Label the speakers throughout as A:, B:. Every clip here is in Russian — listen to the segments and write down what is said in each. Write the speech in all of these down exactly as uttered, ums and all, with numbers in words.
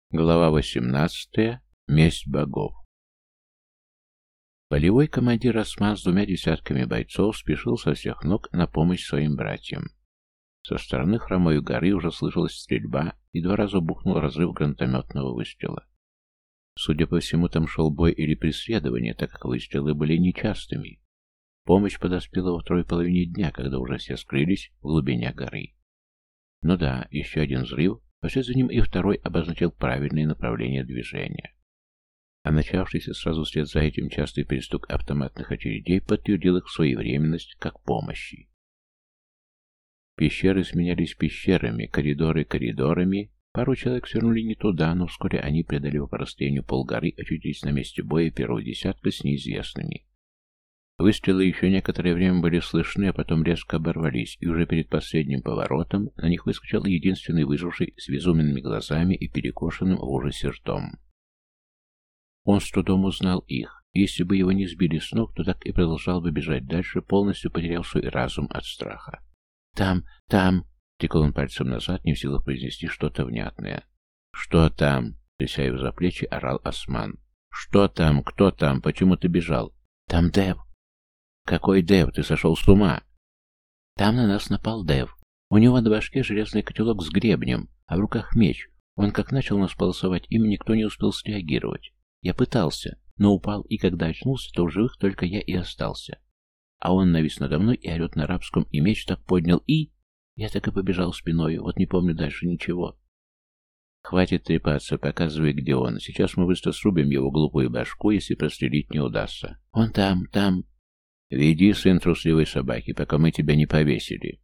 A: Глава восемнадцатая. Месть богов. Полевой командир Осман с двумя десятками бойцов спешил со всех ног на помощь своим братьям. Со стороны хромой горы уже слышалась стрельба, и два раза бухнул разрыв гранатометного выстрела. Судя по всему, там шел бой или преследование, так как выстрелы были нечастыми. Помощь подоспела во второй половине дня, когда уже все скрылись в глубине горы. Ну да, еще один взрыв, а вслед за ним и второй обозначил правильное направление движения. А начавшийся сразу вслед за этим частый перестук автоматных очередей подтвердил их своевременность как помощи. Пещеры сменялись пещерами, коридоры коридорами. Пару человек свернули не туда, но вскоре они, преодолев по расстоянию полгоры, очутились на месте боя первого десятка с неизвестными. Выстрелы еще некоторое время были слышны, а потом резко оборвались, и уже перед последним поворотом на них выскочил единственный выживший с безумными глазами и перекошенным в ужасе ртом. Он с трудом узнал их. Если бы его не сбили с ног, то так и продолжал бы бежать дальше, полностью потеряв свой разум от страха. «Там, там!» — тыкал он пальцем назад, не в силах произнести что-то внятное. «Что там?» — тряся его за плечи, орал Осман. «Что там? Кто там? Почему ты бежал?» «Там Дэв!» «Какой Дэв? Ты сошел с ума?» «Там на нас напал Дэв. У него на башке железный котелок с гребнем, а в руках меч. Он как начал нас полосовать, им никто не успел среагировать. Я пытался, но упал, и когда очнулся, то в живых только я и остался. А он навис надо мной и орет на арабском, и меч так поднял, и... Я так и побежал спиною, вот не помню дальше ничего». «Хватит трепаться, показывай, где он. Сейчас мы быстро срубим его глупую башку, если прострелить не удастся». «Он там, там...» «Веди, сын трусливой собаки, пока мы тебя не повесили».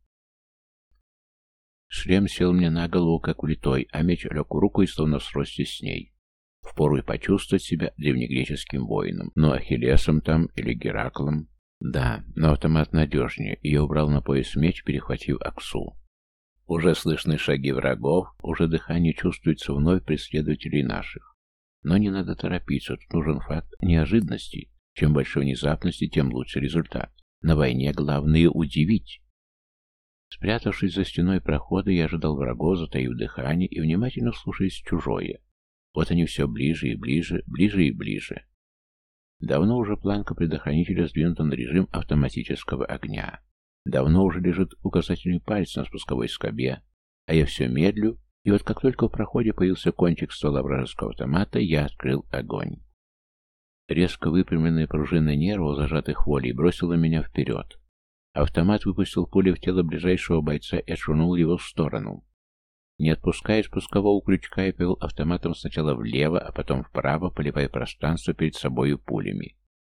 A: Шлем сел мне на голову, как влитой, а меч лег в руку и словно сросся с ней. Впору и почувствовать себя древнегреческим воином. Ну, Ахиллесом там или Гераклом. Да, но автомат надежнее, и я убрал на пояс меч, перехватив аксу. Уже слышны шаги врагов, уже дыхание чувствуется вновь преследователей наших. Но не надо торопиться, тут нужен факт неожиданности. Чем больше внезапности, тем лучше результат. На войне главное удивить. Спрятавшись за стеной прохода, я ожидал врагов, затаив дыхание и внимательно слушаясь чужое. Вот они все ближе и ближе, ближе и ближе. Давно уже планка предохранителя сдвинута на режим автоматического огня. Давно уже лежит указательный палец на спусковой скобе, а я все медлю, и вот как только в проходе появился кончик ствола вражеского автомата, я открыл огонь. Резко выпрямленная пружина нервов, зажатых волей, бросила меня вперед. Автомат выпустил пулю в тело ближайшего бойца и отшвырнул его в сторону. Не отпуская спускового крючка, я повел автоматом сначала влево, а потом вправо, поливая пространство перед собою пулями.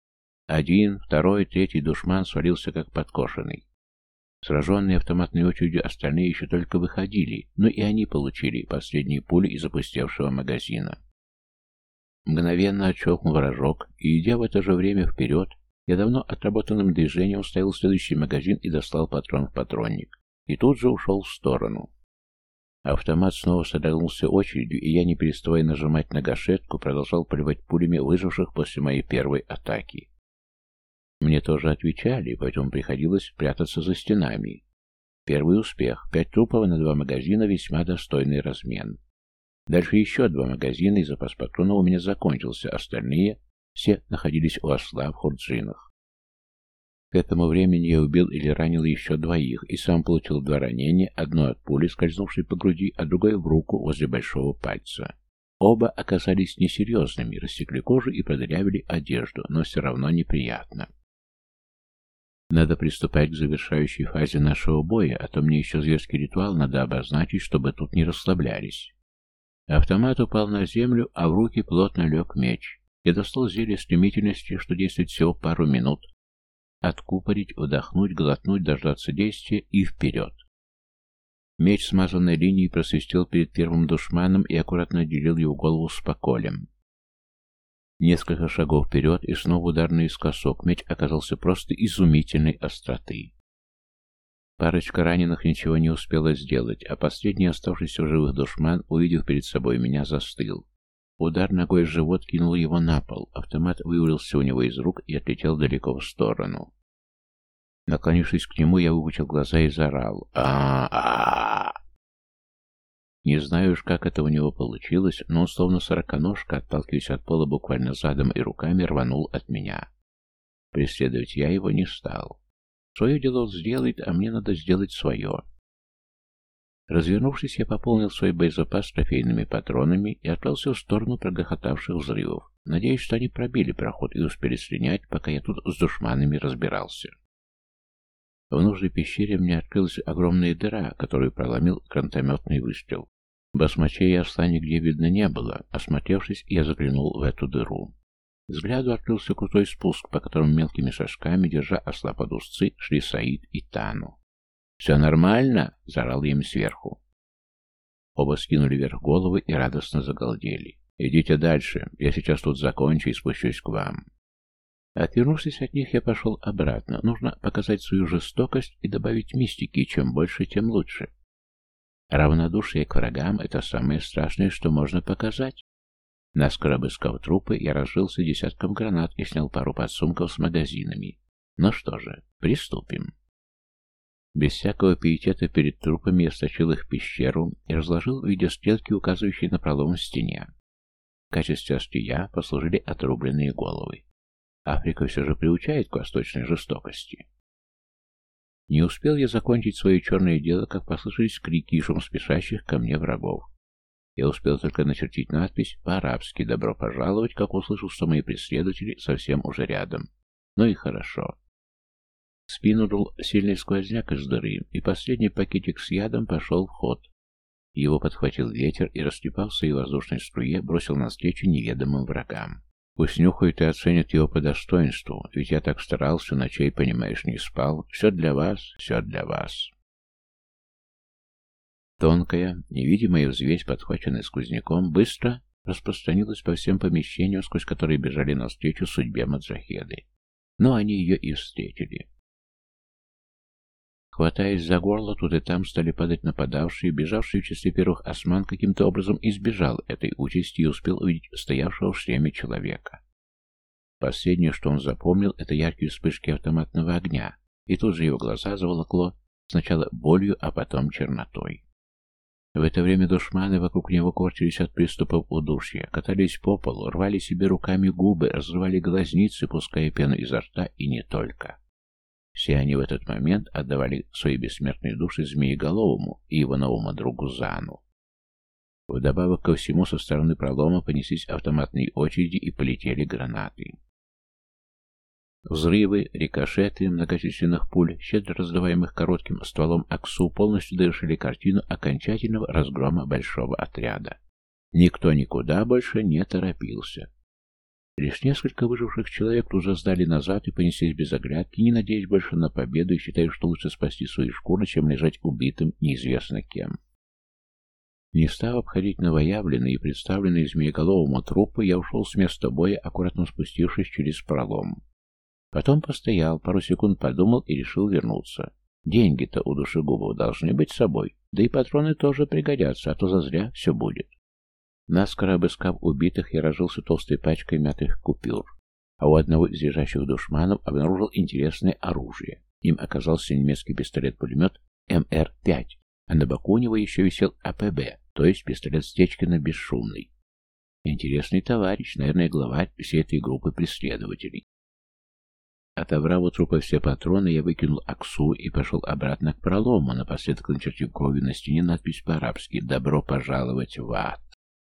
A: Один, второй, третий душман свалился как подкошенный. Сраженные автоматной очередью остальные еще только выходили, но и они получили последние пули из опустевшего магазина. Мгновенно отщелкнул вражок, и, идя в это же время вперед, я давно отработанным движением вставил следующий магазин и достал патрон в патронник, и тут же ушел в сторону. Автомат снова содрогнулся очередью, и я, не переставая нажимать на гашетку, продолжал поливать пулями выживших после моей первой атаки. Мне тоже отвечали, поэтому приходилось прятаться за стенами. Первый успех. Пять трупов на два магазина — весьма достойный размен. Дальше еще два магазина, и запас патронов у меня закончился, остальные все находились у осла в хурджинах. К этому времени я убил или ранил еще двоих, и сам получил два ранения, одно от пули, скользнувшей по груди, а другое в руку возле большого пальца. Оба оказались несерьезными, рассекли кожу и продырявили одежду, но все равно неприятно. Надо приступать к завершающей фазе нашего боя, а то мне еще зверский ритуал надо обозначить, чтобы тут не расслаблялись. Автомат упал на землю, а в руки плотно лег меч. Я достал зелье стремительности, что действует всего пару минут. Откупорить, вдохнуть, глотнуть, дождаться действия и вперед. Меч, смазанной линией, просвистел перед первым душманом и аккуратно отделил его голову с поколем. Несколько шагов вперед, и снова удар наискосок. Меч оказался просто изумительной остроты. Парочка раненых ничего не успела сделать, а последний оставшийся в живых душман, увидев перед собой меня, застыл. Удар ногой в живот кинул его на пол, автомат вывалился у него из рук и отлетел далеко в сторону. Наклонившись к нему, я выпучил глаза и заорал. а а Не знаю уж, как это у него получилось, но он словно сороконожка, отталкиваясь от пола буквально задом и руками, рванул от меня. Преследовать я его не стал. Свое дело он сделает, а мне надо сделать свое. Развернувшись, я пополнил свой боезапас трофейными патронами и отправился в сторону прогрохотавших взрывов. Надеюсь, что они пробили проход и успели слинять, пока я тут с душманами разбирался. В нужной пещере мне открылась огромная дыра, которую проломил гранатометный выстрел. Басмачей и осла нигде видно не было. Осмотревшись, я заглянул в эту дыру. Взгляду открылся крутой спуск, по которому мелкими шажками, держа осла под узцы, шли Саид и Тану. «Все нормально?» — заорал я им сверху. Оба скинули вверх головы и радостно загалдели. «Идите дальше, я сейчас тут закончу и спущусь к вам». Отвернувшись от них, я пошел обратно. Нужно показать свою жестокость и добавить мистики, и чем больше, тем лучше. Равнодушие к врагам — это самое страшное, что можно показать. Наскоро обыскав трупы, я разжился десятком гранат и снял пару подсумков с магазинами. Ну что же, приступим. Без всякого пиетета перед трупами я стащил их в пещеру и разложил в виде стрелки, указывающей на пролом в стене. В качестве острия послужили отрубленные головы. Африка все же приучает к восточной жестокости. Не успел я закончить свое черное дело, как послышались крики и шум спешащих ко мне врагов. Я успел только начертить надпись по-арабски «Добро пожаловать», как услышал, что мои преследователи совсем уже рядом. Ну и хорошо. В спину дул сильный сквозняк из дыры, и последний пакетик с ядом пошел в ход. Его подхватил ветер и, растрепав в своей воздушной струе, бросил навстречу неведомым врагам. Пусть нюхают и оценят его по достоинству, ведь я так старался, ночей, понимаешь, не спал. Все для вас, все для вас. Тонкая, невидимая взвесь, подхваченная сквозняком, быстро распространилась по всем помещениям, сквозь которые бежали навстречу судьбе маджахеды. Но они ее и встретили. Хватаясь за горло, тут и там стали падать нападавшие, бежавшие в числе первых осман каким-то образом избежал этой участи и успел увидеть стоявшего в шлеме человека. Последнее, что он запомнил, это яркие вспышки автоматного огня, и тут же его глаза заволокло сначала болью, а потом чернотой. В это время душманы вокруг него корчились от приступов удушья, катались по полу, рвали себе руками губы, разрывали глазницы, пуская пену изо рта, и не только. Все они в этот момент отдавали свои бессмертные души Змееголовому и его новому другу Зану. Вдобавок ко всему, со стороны пролома понеслись автоматные очереди и полетели гранаты. Взрывы, рикошеты многочисленных пуль, щедро раздаваемых коротким стволом АКСУ, полностью довершили картину окончательного разгрома большого отряда. Никто никуда больше не торопился. Лишь несколько выживших человек уже сдали назад и понеслись без оглядки, не надеясь больше на победу и считая, что лучше спасти свои шкуры, чем лежать убитым неизвестно кем. Не став обходить новоявленные и представленные Змееголовому трупы, я ушел с места боя, аккуратно спустившись через пролом. Потом постоял, пару секунд подумал и решил вернуться. Деньги-то у душегубов должны быть с собой, да и патроны тоже пригодятся, а то зазря все будет. Наскоро обыскав убитых, я разжился толстой пачкой мятых купюр, а у одного из лежащих душманов обнаружил интересное оружие. Им оказался немецкий пистолет-пулемет эм эр пять, а на боку у него еще висел а пэ бэ, то есть пистолет Стечкина бесшумный. Интересный товарищ, наверное, главарь всей этой группы преследователей. Отобрав у трупа все патроны, я выкинул АКСУ и пошел обратно к пролому, напоследок начертив кровью на стене надпись по-арабски «Добро пожаловать в ад».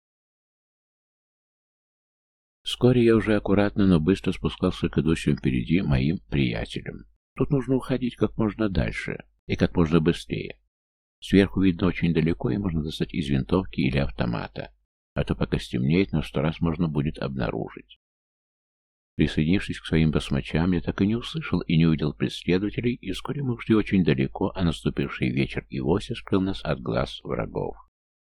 A: Вскоре я уже аккуратно, но быстро спускался к идущим впереди моим приятелям. Тут нужно уходить как можно дальше и как можно быстрее. Сверху видно очень далеко, и можно достать из винтовки или автомата, а то пока стемнеет, на сто раз можно будет обнаружить. Присоединившись к своим басмачам, я так и не услышал и не увидел преследователей, и вскоре мы ушли очень далеко, а наступивший вечер и вовсе скрыл нас от глаз врагов.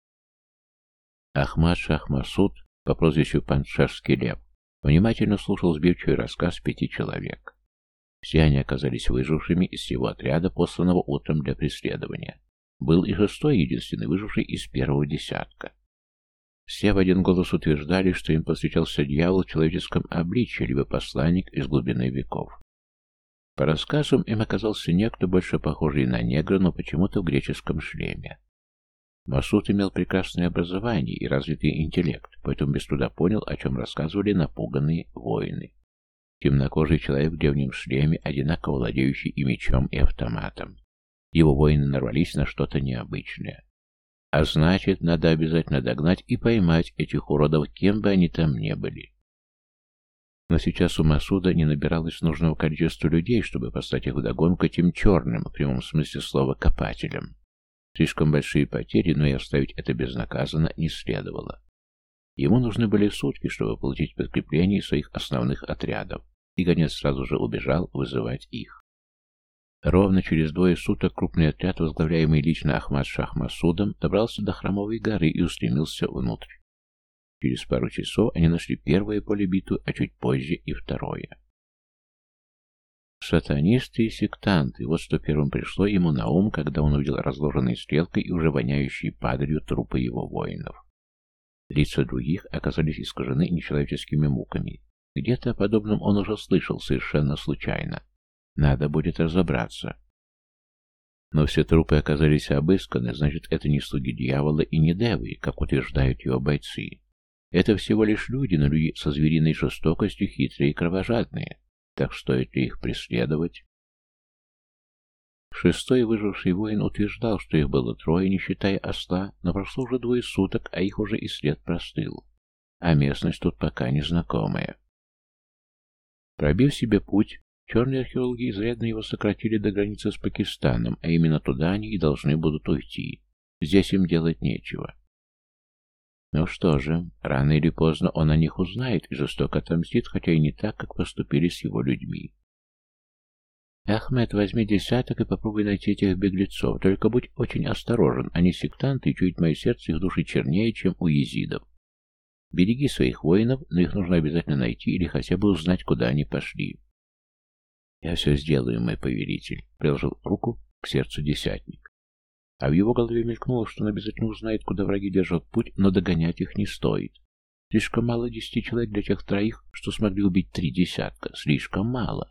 A: Ахмад Шах Масуд, по прозвищу Паншерский лев, внимательно слушал сбивчивый рассказ пяти человек. Все они оказались выжившими из всего отряда, посланного утром для преследования. Был и шестой, единственный выживший из первого десятка. Все в один голос утверждали, что им повстречался дьявол в человеческом обличье, либо посланник из глубины веков. По рассказам им оказался некто, больше похожий на негра, но почему-то в греческом шлеме. Масуд имел прекрасное образование и развитый интеллект, поэтому без труда понял, о чем рассказывали напуганные воины. Темнокожий человек в древнем шлеме, одинаково владеющий и мечом, и автоматом. Его воины нарвались на что-то необычное. А значит, надо обязательно догнать и поймать этих уродов, кем бы они там ни были. Но сейчас у Масуда не набиралось нужного количества людей, чтобы послать их вдогонку этим черным, в прямом смысле слова, копателям. Слишком большие потери, но и оставить это безнаказанно не следовало. Ему нужны были сутки, чтобы получить подкрепление своих основных отрядов, и гонец сразу же убежал вызывать их. Ровно через двое суток крупный отряд, возглавляемый лично Ахмад Шах Масудом, добрался до Храмовой горы и устремился внутрь. Через пару часов они нашли первое поле битвы, а чуть позже и второе. Сатанисты и сектанты, вот что первым пришло ему на ум, когда он увидел разложенные стрелкой и уже воняющие падалью трупы его воинов. Лица других оказались искажены нечеловеческими муками. Где-то о подобном он уже слышал совершенно случайно. Надо будет разобраться. Но все трупы оказались обысканы, значит, это не слуги дьявола и не девы, как утверждают его бойцы. Это всего лишь люди, но люди со звериной жестокостью, хитрые и кровожадные. Так стоит ли их преследовать? Шестой выживший воин утверждал, что их было трое, не считая осла, но прошло уже двое суток, а их уже и след простыл. А местность тут пока незнакомая. Пробив себе путь, черные археологи изрядно его сократили до границы с Пакистаном, а именно туда они и должны будут уйти. Здесь им делать нечего. Ну что же, рано или поздно он о них узнает и жестоко отомстит, хотя и не так, как поступили с его людьми. Ахмед, возьми десяток и попробуй найти этих беглецов, только будь очень осторожен, они сектанты, и чует мое сердце их души чернее, чем у езидов. Береги своих воинов, но их нужно обязательно найти или хотя бы узнать, куда они пошли. Я все сделаю, мой повелитель, приложил руку к сердцу десятник. А в его голове мелькнуло, что он обязательно узнает, куда враги держат путь, но догонять их не стоит. Слишком мало десяти человек для тех троих, что смогли убить три десятка. Слишком мало.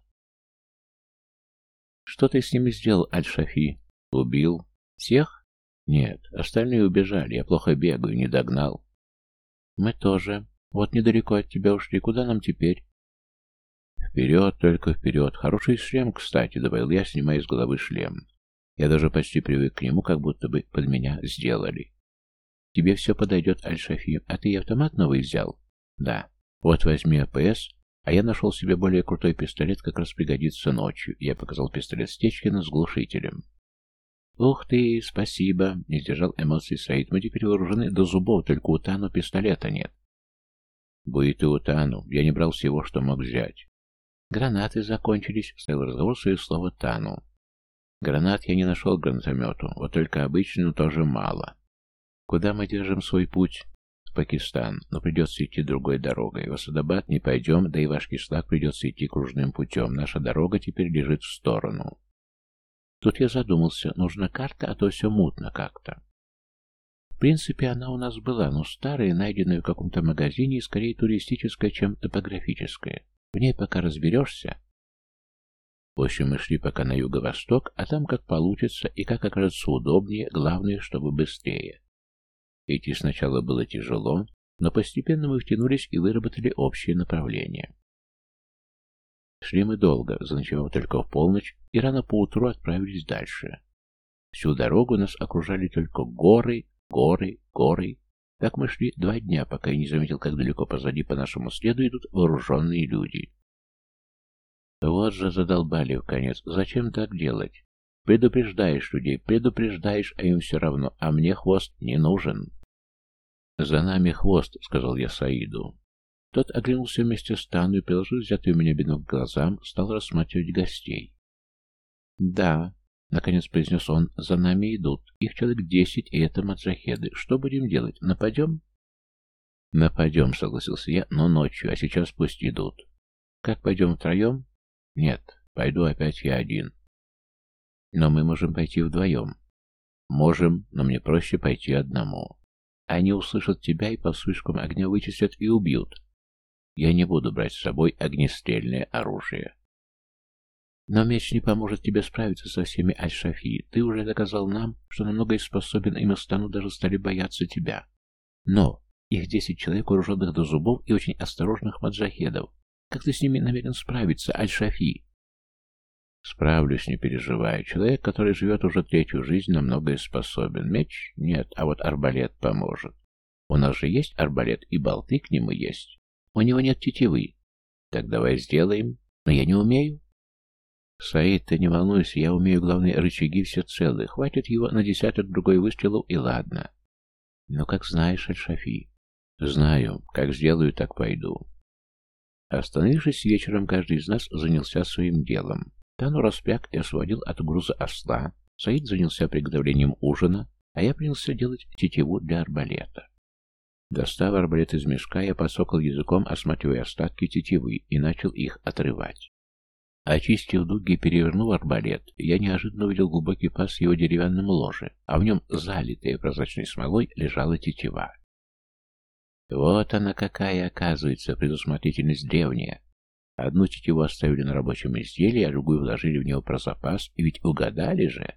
A: Что ты с ними сделал, Аль-Шафи? Убил? Всех? Нет, остальные убежали. Я плохо бегаю, не догнал. Мы тоже. Вот недалеко от тебя ушли. Куда нам теперь? Вперед, только вперед. Хороший шлем, кстати, добавил я, снимая с головы шлем. Я даже почти привык к нему, как будто бы под меня сделали. Тебе все подойдет, Аль-Шафи. А ты и автомат новый взял? Да. Вот возьми АПС, а я нашел себе более крутой пистолет, как раз пригодится ночью. Я показал пистолет Стечкина с глушителем. Ух ты, спасибо. Не сдержал эмоций Саид. Мы теперь вооружены до зубов, только у Тану пистолета нет. Будет и у Тану. Я не брал всего, что мог взять. Гранаты закончились, вставил разговор свое слово Тану. Гранат я не нашел к гранатомету, вот только обычную тоже мало. Куда мы держим свой путь? В Пакистан, но придется идти другой дорогой. В Асадабад не пойдем, да и ваш кишлак придется идти кружным путем. Наша дорога теперь лежит в сторону. Тут я задумался, нужна карта, а то все мутно как-то. В принципе, она у нас была, но старая, найденная в каком-то магазине, и скорее туристическая, чем топографическая. В ней пока разберешься. В общем, мы шли пока на юго-восток, а там как получится и как окажется удобнее, главное, чтобы быстрее. Идти сначала было тяжело, но постепенно мы втянулись и выработали общее направление. Шли мы долго, заночевав только в полночь, и рано поутру отправились дальше. Всю дорогу нас окружали только горы, горы, горы. Так мы шли два дня, пока я не заметил, как далеко позади по нашему следу идут вооруженные люди. Вот же задолбали вконец. Зачем так делать? Предупреждаешь людей, предупреждаешь, а им все равно, а мне хвост не нужен. «За нами хвост», — сказал я Саиду. Тот оглянулся вместе с Тану и, приложив взятый у меня бинокль к глазам, стал рассматривать гостей. «Да», — наконец произнес он, — «за нами идут. Их человек десять, и это маджахеды. Что будем делать? Нападем?» «Нападем», — согласился я, — «но ночью, а сейчас пусть идут». «Как, пойдем втроем?» «Нет, пойду опять я один». «Но мы можем пойти вдвоем». «Можем, но мне проще пойти одному. Они услышат тебя и по вспышкам огня вычислят и убьют. Я не буду брать с собой огнестрельное оружие». Но меч не поможет тебе справиться со всеми Аль-Шафи. Ты уже доказал нам, что на многое способен, и мы стану даже стали бояться тебя. Но их десять человек, вооруженных до зубов и очень осторожных маджахедов. Как ты с ними намерен справиться, Аль-Шафи? Справлюсь, не переживай. Человек, который живет уже третью жизнь, на многое способен. Меч? Нет, а вот арбалет поможет. У нас же есть арбалет, и болты к нему есть. У него нет тетивы. Так давай сделаем. Но я не умею. Саид, ты не волнуйся, я умею главные рычаги все целы. Хватит его на десяток другой выстрелов, и ладно. Ну, как знаешь, Аль-Шафи. Знаю. Как сделаю, так пойду. Остановившись вечером, каждый из нас занялся своим делом. Тану распряг и освободил от груза осла. Саид занялся приготовлением ужина, а я принялся делать тетиву для арбалета. Достав арбалет из мешка, я подсокал языком, осматривая остатки тетивы, и начал их отрывать. Очистив дуги и перевернув арбалет, я неожиданно увидел глубокий паз в его деревянном ложе, а в нем, залитая прозрачной смолой, лежала тетива. Вот она какая, оказывается, предусмотрительность древняя. Одну тетиву оставили на рабочем изделии, а другую вложили в него про запас, и ведь угадали же.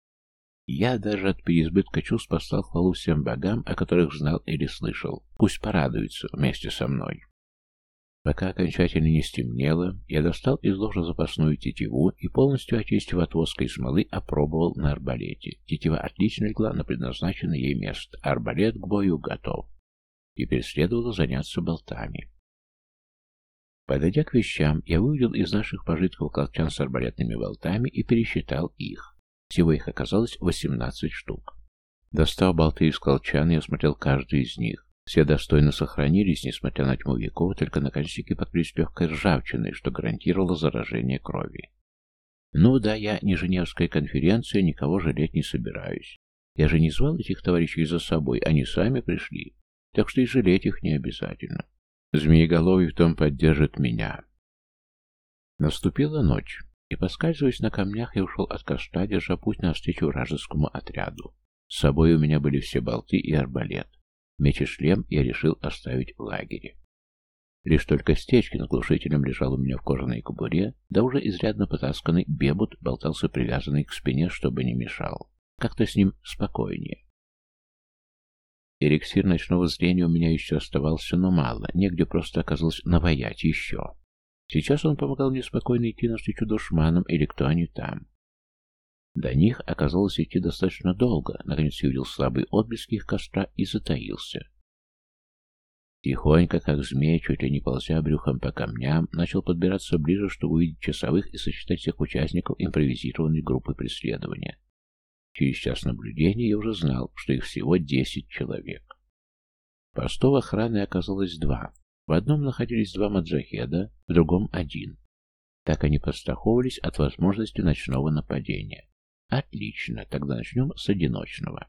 A: Я даже от переизбытка чувств послал хвалу всем богам, о которых знал или слышал. Пусть порадуются вместе со мной. Пока окончательно не стемнело, я достал из ложа запасную тетиву и, полностью очистив от воска и смолы, опробовал на арбалете. Тетива отлично легла на предназначенное ей место, а арбалет к бою готов. Теперь следовало заняться болтами. Подойдя к вещам, я вывел из наших пожитков колчан с арбалетными болтами и пересчитал их. Всего их оказалось восемнадцать штук. Достав болты из колчана, я осмотрел каждый из них. Все достойно сохранились, несмотря на тьму веков, только наконечники покрылись легкой ржавчиной, что гарантировало заражение крови. Ну да, я не Женевская конференция, никого жалеть не собираюсь. Я же не звал этих товарищей за собой, они сами пришли, так что и жалеть их не обязательно. Змееголовый в том поддержит меня. Наступила ночь, и, поскальзываясь на камнях, я ушел от костра, держа путь навстречу вражескому отряду. С собой у меня были все болты и арбалет. Меч и шлем я решил оставить в лагере. Лишь только Стечкин с глушителем лежал у меня в кожаной кобуре, да уже изрядно потасканный бебут болтался привязанный к спине, чтобы не мешал. Как-то с ним спокойнее. Эликсир ночного зрения у меня еще оставался, но мало, негде просто оказалось наваять еще. Сейчас он помогал мне спокойно идти навстречу душманам, или кто они там. До них оказалось идти достаточно долго, наконец я увидел слабые отблески их костра и затаился. Тихонько, как змея, чуть ли не ползя брюхом по камням, начал подбираться ближе, чтобы увидеть часовых и сосчитать всех участников импровизированной группы преследования. Через час наблюдения я уже знал, что их всего десять человек. Постов охраны оказалось два. В одном находились два маджахеда, в другом один. Так они подстраховывались от возможности ночного нападения. Отлично, тогда начнем с одиночного.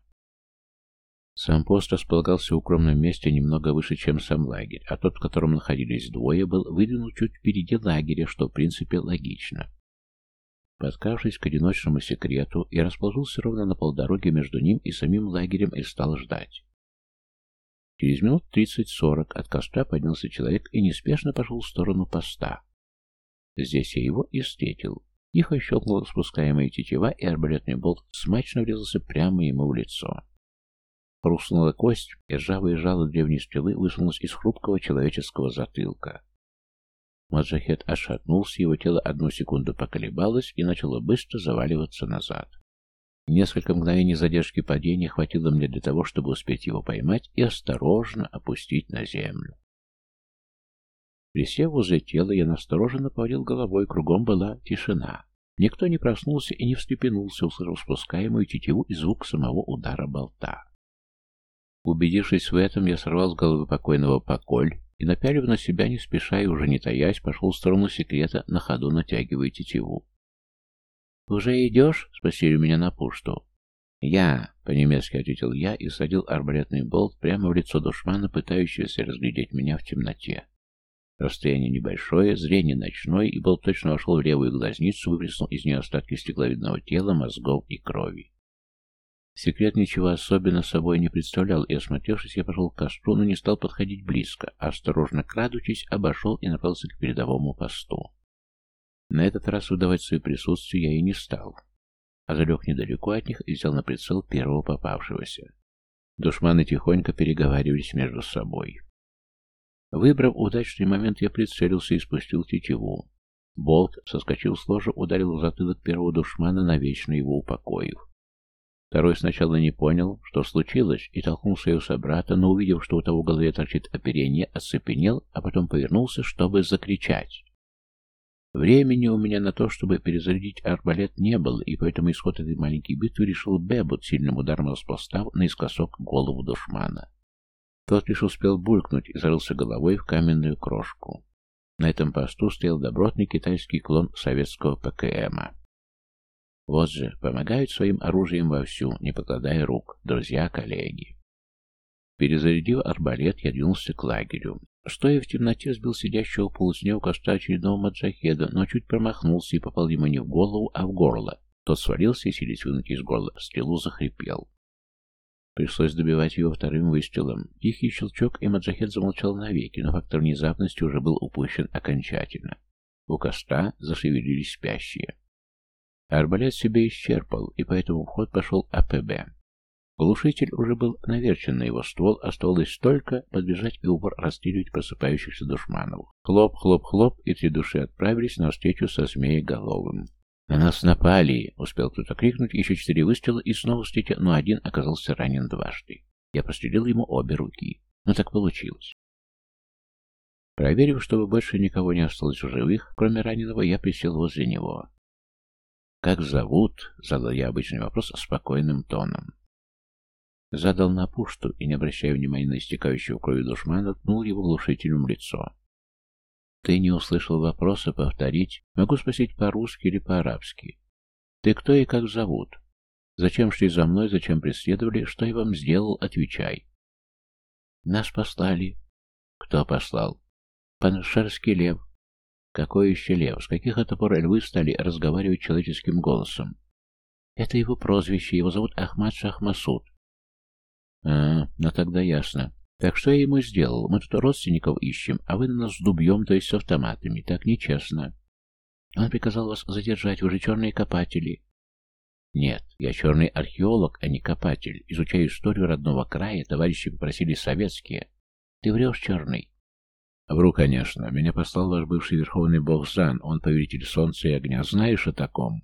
A: Сам пост располагался в укромном месте немного выше, чем сам лагерь, а тот, в котором находились двое, был выдвинут чуть впереди лагеря, что в принципе логично. Подкравшись к одиночному секрету, я расположился ровно на полдороге между ним и самим лагерем и стал ждать. Через минут тридцать-сорок от костра поднялся человек и неспешно пошел в сторону поста. Здесь я его и встретил. Тихо щелкнула спускаемая тетива, и арбалетный болт смачно врезался прямо ему в лицо. Хрустнула кость, и ржавое жало древней стрелы высунулось из хрупкого человеческого затылка. Маджахед отшатнулся, его тело одну секунду поколебалось и начало быстро заваливаться назад. Несколько мгновений задержки падения хватило мне для того, чтобы успеть его поймать и осторожно опустить на землю. Присев возле тела, я настороженно поводил головой, кругом была тишина. Никто не проснулся и не встрепенулся, услышав спускаемую тетиву и звук самого удара болта. Убедившись в этом, я сорвал с головы покойного поколь и, напялив на себя, не спеша и уже не таясь, пошел в сторону секрета, на ходу натягивая тетиву. «Уже идешь?» — спросили меня на пушту. «Я», — по-немецки ответил я и садил арбалетный болт прямо в лицо душмана, пытающегося разглядеть меня в темноте. Расстояние небольшое, зрение ночное, и болт точно вошел в левую глазницу, выплеснул из нее остатки стекловидного тела, мозгов и крови. Секрет ничего особенно собой не представлял, и, осмотревшись, я пошел к костру, но не стал подходить близко, а, осторожно крадучись, обошел и направился к передовому посту. На этот раз выдавать свое присутствие я и не стал, а залег недалеко от них и взял на прицел первого попавшегося. Душманы тихонько переговаривались между собой. Выбрав удачный момент, я прицелился и спустил тетиву. Болт соскочил с ложа, ударил в затылок первого душмана, навечно его упокоив. Второй сначала не понял, что случилось, и толкнул своего собрата, но, увидев, что у того в голове торчит оперение, оцепенел, а потом повернулся, чтобы закричать. Времени у меня на то, чтобы перезарядить арбалет, не было, и поэтому исход этой маленькой битвы решил Бебут, сильным ударом распластав наискосок голову душмана. Тот лишь успел булькнуть и зарылся головой в каменную крошку. На этом посту стоял добротный китайский клон советского ПКМа. Вот же, помогают своим оружием вовсю, не покладая рук, друзья-коллеги. Перезарядив арбалет, я двинулся к лагерю. Стоя в темноте, сбил сидящего в полусне у костра очередного маджахеда, но чуть промахнулся и попал ему не в голову, а в горло. Тот свалился и, силясь вынуть из горла стрелу, захрипел. Пришлось добивать его вторым выстрелом. Тихий щелчок, и маджахед замолчал навеки, но фактор внезапности уже был упущен окончательно. У костра зашевелились спящие. Арбалет себя исчерпал, и поэтому в ход пошел АПБ. Глушитель уже был наверчен на его ствол, оставалось только подбежать и упор расстреливать просыпающихся душманов. Хлоп, хлоп, хлоп, и три души отправились на встречу со змееголовым. «На нас напали!» — успел кто-то крикнуть, еще четыре выстрела, и снова встретя, но один оказался ранен дважды. Я прострелил ему обе руки. Но так получилось. Проверив, чтобы больше никого не осталось в живых, кроме раненого, я присел возле него. «Как зовут?» — задал я обычный вопрос спокойным тоном. Задал на пушту и, не обращая внимания на истекающего кровью душмана, ткнул его глушителем в лицо. «Ты не услышал вопроса, повторить? Могу спросить по-русски или по-арабски. Ты кто и как зовут? Зачем шли за мной, зачем преследовали? Что я вам сделал? Отвечай». «Нас послали». «Кто послал?» «Паншерский лев». «Какой еще лев? С каких это пор львы стали разговаривать человеческим голосом?» «Это его прозвище, его зовут Ахмад Шахмасуд». «А, ну тогда ясно. Так что я ему сделал? Мы тут родственников ищем, а вы на нас с дубьем, то есть с автоматами. Так нечестно». «Он приказал вас задержать, вы же черные копатели». «Нет, я черный археолог, а не копатель. Изучаю историю родного края, товарищи попросили советские». «Ты врешь, черный». «Вру, конечно. Меня послал ваш бывший верховный бог Зан, он повелитель солнца и огня. Знаешь о таком?»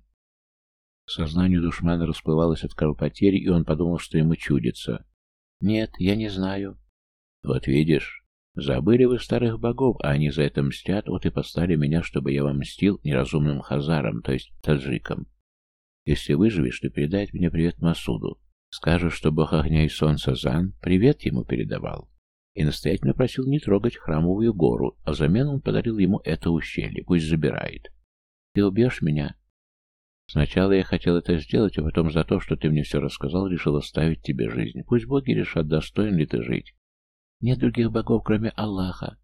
A: Сознание душмана расплывалось от кровопотери, и он подумал, что ему чудится. «Нет, я не знаю». «Вот видишь, забыли вы старых богов, а они за это мстят, вот и послали меня, чтобы я вам мстил неразумным хазарам, то есть таджикам. Если выживешь, то передай от меня привет Масуду. Скажешь, что бог огня и солнца Зан привет ему передавал. И настоятельно просил не трогать храмовую гору, а взамен он подарил ему это ущелье, пусть забирает. Ты убьешь меня?» «Сначала я хотел это сделать, а потом за то, что ты мне все рассказал, решил оставить тебе жизнь. Пусть боги решат, достоин ли ты жить. Нет других богов, кроме Аллаха.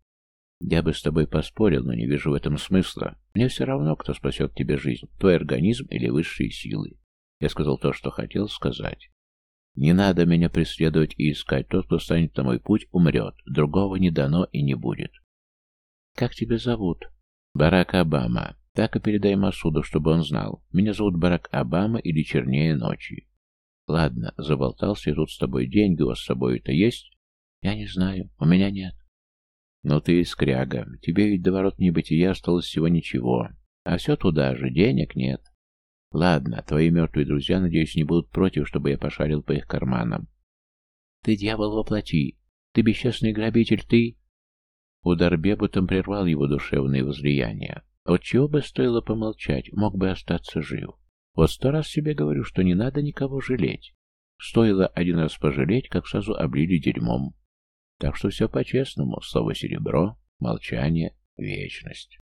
A: Я бы с тобой поспорил, но не вижу в этом смысла. Мне все равно, кто спасет тебе жизнь, твой организм или высшие силы. Я сказал то, что хотел сказать. Не надо меня преследовать и искать. Тот, кто станет на мой путь, умрет. Другого не дано и не будет». «Как тебя зовут?» «Барак Обама. Так и передай Масуду, чтобы он знал. Меня зовут Барак Обама или чернее ночи». «Ладно, заболтался, и тут с тобой деньги у вас с собой-то есть?» «Я не знаю. У меня нет». «Ну ты и скряга. Тебе ведь до ворот небытия осталось всего ничего. А все туда же. Денег нет. Ладно, твои мертвые друзья, надеюсь, не будут против, чтобы я пошарил по их карманам». «Ты дьявол во плоти. Ты бесчестный грабитель, ты...» Удар бебутом прервал его душевные возлияния. Вот чего бы стоило помолчать, мог бы остаться жив. Вот сто раз себе говорю, что не надо никого жалеть. Стоило один раз пожалеть, как сразу облили дерьмом. Так что все по-честному. Слово серебро, молчание, вечность.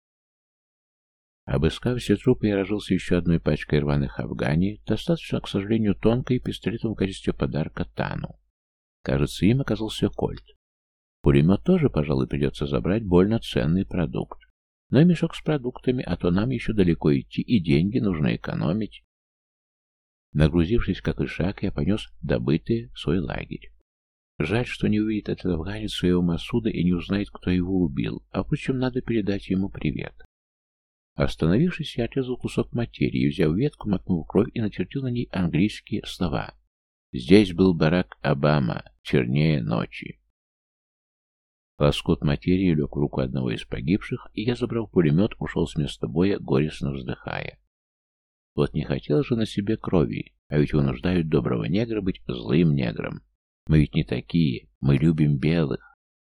A: Обыскав все трупы, я разжился еще одной пачкой рваных афгани, достаточно, к сожалению, тонкой, пистолетом в качестве подарка Тану. Кажется, им оказался кольт. Пулемет тоже, пожалуй, придется забрать, больно ценный продукт. Но и мешок с продуктами, а то нам еще далеко идти, и деньги нужно экономить. Нагрузившись как и шаг, я понес добытые в свой лагерь. Жаль, что не увидит этот афганец своего Масуда и не узнает, кто его убил, а впрочем, надо передать ему привет. Остановившись, я отрезал кусок материи, взяв ветку, макнул кровь и начертил на ней английские слова. Здесь был Барак Обама, чернее ночи. Лоскут материи лег в руку одного из погибших, и я, забрав пулемет, ушел с места боя, горестно вздыхая. Вот не хотел же на себе крови, а ведь вынуждают доброго негра быть злым негром. Мы ведь не такие, мы любим белых.